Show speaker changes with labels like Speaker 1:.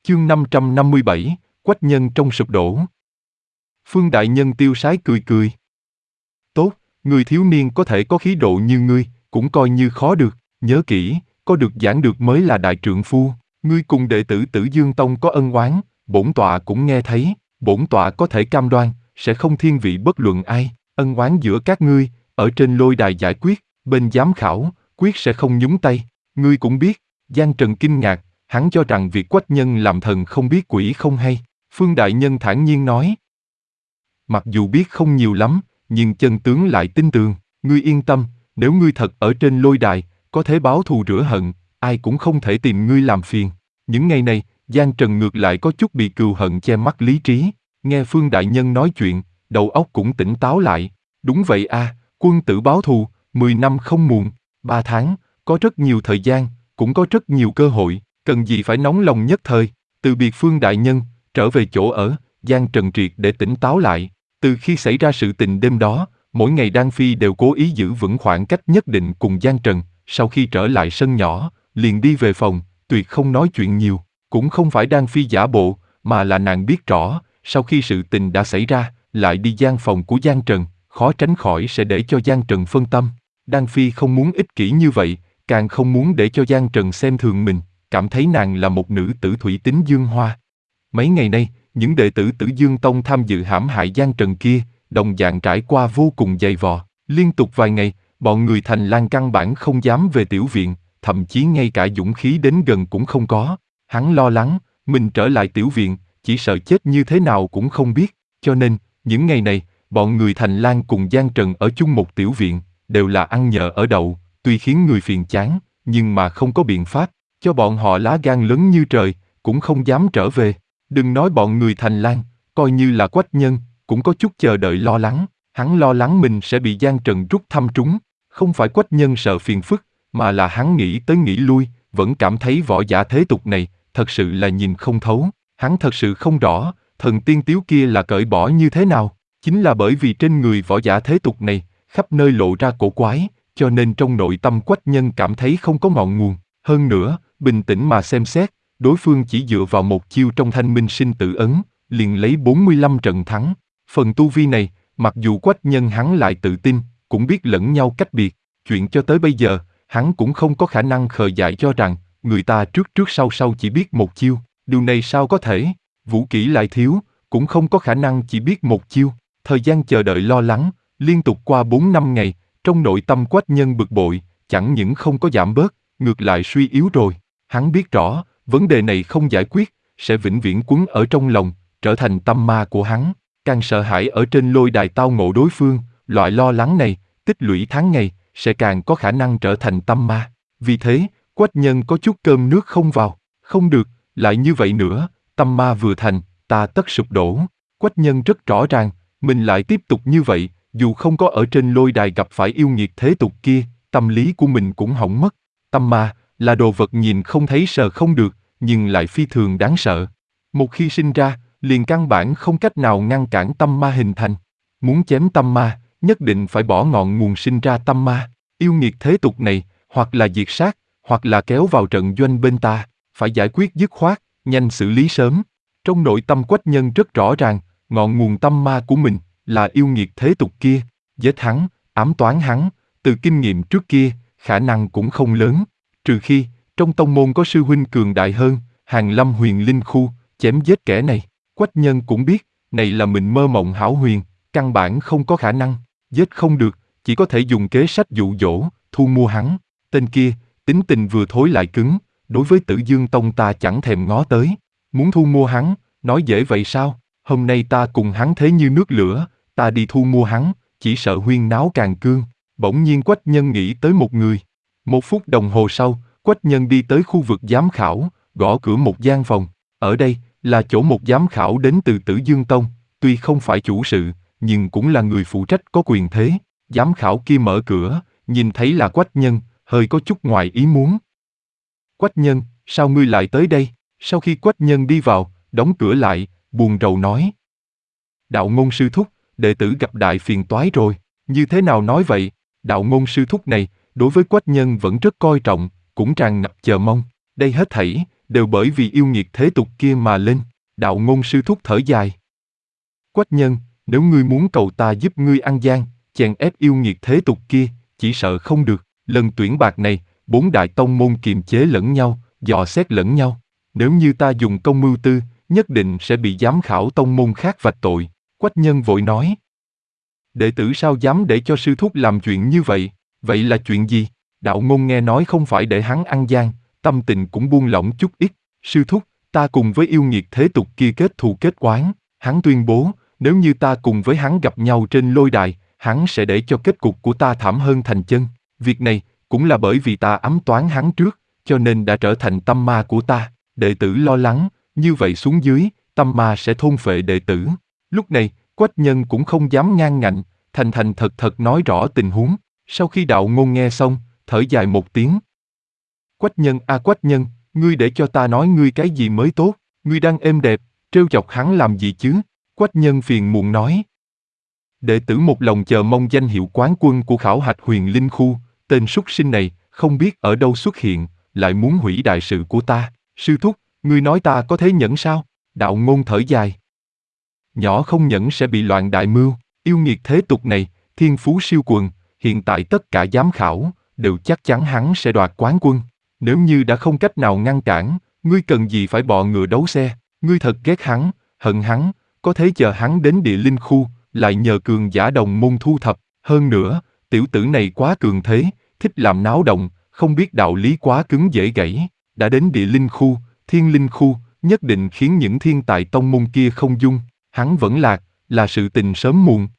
Speaker 1: Chương 557, Quách nhân trong sụp đổ. Phương đại nhân tiêu sái cười cười. Tốt, người thiếu niên có thể có khí độ như ngươi, cũng coi như khó được, nhớ kỹ, có được giảng được mới là đại trượng phu. Ngươi cùng đệ tử Tử Dương Tông có ân oán, bổn tọa cũng nghe thấy, bổn tọa có thể cam đoan, sẽ không thiên vị bất luận ai, ân oán giữa các ngươi, ở trên lôi đài giải quyết, bên giám khảo, quyết sẽ không nhúng tay. Ngươi cũng biết, Giang Trần kinh ngạc, hắn cho rằng việc Quách nhân làm thần không biết quỷ không hay. Phương đại nhân thản nhiên nói. Mặc dù biết không nhiều lắm, nhưng chân tướng lại tin tường. Ngươi yên tâm, nếu ngươi thật ở trên lôi đài, có thể báo thù rửa hận, ai cũng không thể tìm ngươi làm phiền. Những ngày này, Giang Trần ngược lại có chút bị cừu hận che mắt lý trí. Nghe Phương đại nhân nói chuyện, đầu óc cũng tỉnh táo lại. Đúng vậy a, quân tử báo thù, 10 năm không muộn, 3 tháng, có rất nhiều thời gian, cũng có rất nhiều cơ hội, cần gì phải nóng lòng nhất thời. Từ biệt Phương đại nhân, trở về chỗ ở, Giang Trần triệt để tỉnh táo lại. Từ khi xảy ra sự tình đêm đó, mỗi ngày Đan Phi đều cố ý giữ vững khoảng cách nhất định cùng Giang Trần. Sau khi trở lại sân nhỏ, liền đi về phòng, tuyệt không nói chuyện nhiều. Cũng không phải Đan Phi giả bộ, mà là nàng biết rõ, sau khi sự tình đã xảy ra, lại đi gian phòng của Giang Trần, khó tránh khỏi sẽ để cho Giang Trần phân tâm. Đan Phi không muốn ích kỷ như vậy, càng không muốn để cho Giang Trần xem thường mình, cảm thấy nàng là một nữ tử thủy tính dương hoa. Mấy ngày nay, những đệ tử Tử Dương Tông tham dự hãm hại Giang Trần kia, đồng dạng trải qua vô cùng dày vò. Liên tục vài ngày, bọn người Thành Lang căn bản không dám về tiểu viện, thậm chí ngay cả dũng khí đến gần cũng không có. Hắn lo lắng, mình trở lại tiểu viện, chỉ sợ chết như thế nào cũng không biết. Cho nên, những ngày này, bọn người Thành Lang cùng Giang Trần ở chung một tiểu viện, đều là ăn nhờ ở đậu, tuy khiến người phiền chán, nhưng mà không có biện pháp, cho bọn họ lá gan lớn như trời, cũng không dám trở về. Đừng nói bọn người Thành Lang, coi như là Quách nhân, cũng có chút chờ đợi lo lắng. Hắn lo lắng mình sẽ bị Giang Trần rút thăm trúng, không phải Quách nhân sợ phiền phức, mà là hắn nghĩ tới nghĩ lui, vẫn cảm thấy võ giả thế tục này, thật sự là nhìn không thấu. Hắn thật sự không rõ, thần tiên tiếu kia là cởi bỏ như thế nào. Chính là bởi vì trên người võ giả thế tục này, khắp nơi lộ ra cổ quái, cho nên trong nội tâm Quách nhân cảm thấy không có ngọn nguồn. Hơn nữa, bình tĩnh mà xem xét, đối phương chỉ dựa vào một chiêu trong Thanh Minh Sinh Tử Ấn, liền lấy 45 trận thắng. Phần tu vi này, mặc dù Quách nhân hắn lại tự tin, cũng biết lẫn nhau cách biệt. Chuyện cho tới bây giờ, hắn cũng không có khả năng khờ dại cho rằng, người ta trước trước sau sau chỉ biết một chiêu. Điều này sao có thể? Vũ kỹ lại thiếu, cũng không có khả năng chỉ biết một chiêu. Thời gian chờ đợi lo lắng, liên tục qua 4 năm ngày, trong nội tâm Quách nhân bực bội, chẳng những không có giảm bớt, ngược lại suy yếu rồi. Hắn biết rõ, vấn đề này không giải quyết, sẽ vĩnh viễn quấn ở trong lòng, trở thành tâm ma của hắn. Càng sợ hãi ở trên lôi đài tao ngộ đối phương, loại lo lắng này, tích lũy tháng ngày, sẽ càng có khả năng trở thành tâm ma. Vì thế, Quách nhân có chút cơm nước không vào. Không được, lại như vậy nữa, tâm ma vừa thành, ta tất sụp đổ. Quách nhân rất rõ ràng, mình lại tiếp tục như vậy, dù không có ở trên lôi đài gặp phải yêu nghiệt thế tục kia, tâm lý của mình cũng hỏng mất. Tâm ma là đồ vật nhìn không thấy sờ không được, nhưng lại phi thường đáng sợ. Một khi sinh ra, liền căn bản không cách nào ngăn cản tâm ma hình thành. Muốn chém tâm ma, nhất định phải bỏ ngọn nguồn sinh ra tâm ma. Yêu nghiệt thế tục này, hoặc là diệt sát, hoặc là kéo vào trận doanh bên ta, phải giải quyết dứt khoát, nhanh xử lý sớm. Trong nội tâm Quách nhân rất rõ ràng, ngọn nguồn tâm ma của mình là yêu nghiệt thế tục kia. Giết hắn, ám toán hắn, từ kinh nghiệm trước kia, khả năng cũng không lớn. Trừ khi, trong tông môn có sư huynh cường đại hơn, Hàn Lâm Huyền Linh Khu, chém giết kẻ này. Quách nhân cũng biết, này là mình mơ mộng hão huyền, căn bản không có khả năng. Giết không được, chỉ có thể dùng kế sách dụ dỗ, thu mua hắn. Tên kia, tính tình vừa thối lại cứng, đối với Tử Dương Tông ta chẳng thèm ngó tới. Muốn thu mua hắn, nói dễ vậy sao? Hôm nay ta cùng hắn thế như nước lửa, ta đi thu mua hắn, chỉ sợ huyên náo càng cương. Bỗng nhiên Quách nhân nghĩ tới một người. 1 phút đồng hồ sau, Quách nhân đi tới khu vực giám khảo, gõ cửa một gian phòng. Ở đây là chỗ một giám khảo đến từ Tử Dương Tông, tuy không phải chủ sự, nhưng cũng là người phụ trách có quyền thế. Giám khảo kia mở cửa, nhìn thấy là Quách nhân, hơi có chút ngoài ý muốn. Quách nhân, sao ngươi lại tới đây? Sau khi Quách nhân đi vào, đóng cửa lại, buồn rầu nói. Đạo ngôn sư thúc, đệ tử gặp đại phiền toái rồi. Như thế nào nói vậy? Đạo ngôn sư thúc này, đối với Quách nhân vẫn rất coi trọng, cũng tràn ngập chờ mong. Đây hết thảy, đều bởi vì yêu nghiệt thế tục kia mà lên. Đạo Ngôn sư thúc thở dài. Quách Nhân, nếu ngươi muốn cầu ta giúp ngươi ăn gian, chèn ép yêu nghiệt thế tục kia, chỉ sợ không được. Lần tuyển bạc này, 4 đại tông môn kiềm chế lẫn nhau, dò xét lẫn nhau. Nếu như ta dùng công mưu tư, nhất định sẽ bị giám khảo tông môn khác vạch tội. Quách Nhân vội nói. Đệ tử sao dám để cho sư thúc làm chuyện như vậy? Vậy là chuyện gì? Đạo Ngôn nghe nói không phải để hắn ăn gian, tâm tình cũng buông lỏng chút ít. Sư thúc, ta cùng với yêu nghiệt thế tục kia kết thù kết oán. Hắn tuyên bố, nếu như ta cùng với hắn gặp nhau trên lôi đài, hắn sẽ để cho kết cục của ta thảm hơn thành chân. Việc này, cũng là bởi vì ta ám toán hắn trước, cho nên đã trở thành tâm ma của ta. Đệ tử lo lắng, như vậy xuống dưới, tâm ma sẽ thôn phệ đệ tử. Lúc này, Quách Nhân cũng không dám ngang ngạnh, thành thành thật thật nói rõ tình huống. Sau khi Đạo Ngôn nghe xong, thở dài một tiếng. Quách Nhân à Quách Nhân, ngươi để cho ta nói ngươi cái gì mới tốt, ngươi đang êm đẹp, trêu chọc hắn làm gì chứ? Quách Nhân phiền muộn nói. Đệ tử một lòng chờ mong danh hiệu quán quân của khảo hạch Huyền Linh Khu, tên súc sinh này, không biết ở đâu xuất hiện, lại muốn hủy đại sự của ta. Sư thúc, ngươi nói ta có thế nhẫn sao? Đạo Ngôn thở dài. Nhỏ không nhẫn sẽ bị loạn đại mưu, yêu nghiệt thế tục này, thiên phú siêu quần, hiện tại tất cả giám khảo, đều chắc chắn hắn sẽ đoạt quán quân. Nếu như đã không cách nào ngăn cản, ngươi cần gì phải bọ ngựa đấu xe, ngươi thật ghét hắn, hận hắn, có thể chờ hắn đến địa linh khu, lại nhờ cường giả đồng môn thu thập. Hơn nữa, tiểu tử này quá cường thế, thích làm náo động, không biết đạo lý quá cứng dễ gãy. Đã đến địa linh khu, thiên linh khu, nhất định khiến những thiên tài tông môn kia không dung. Hắn vẫn lạc, là sự tình sớm muộn.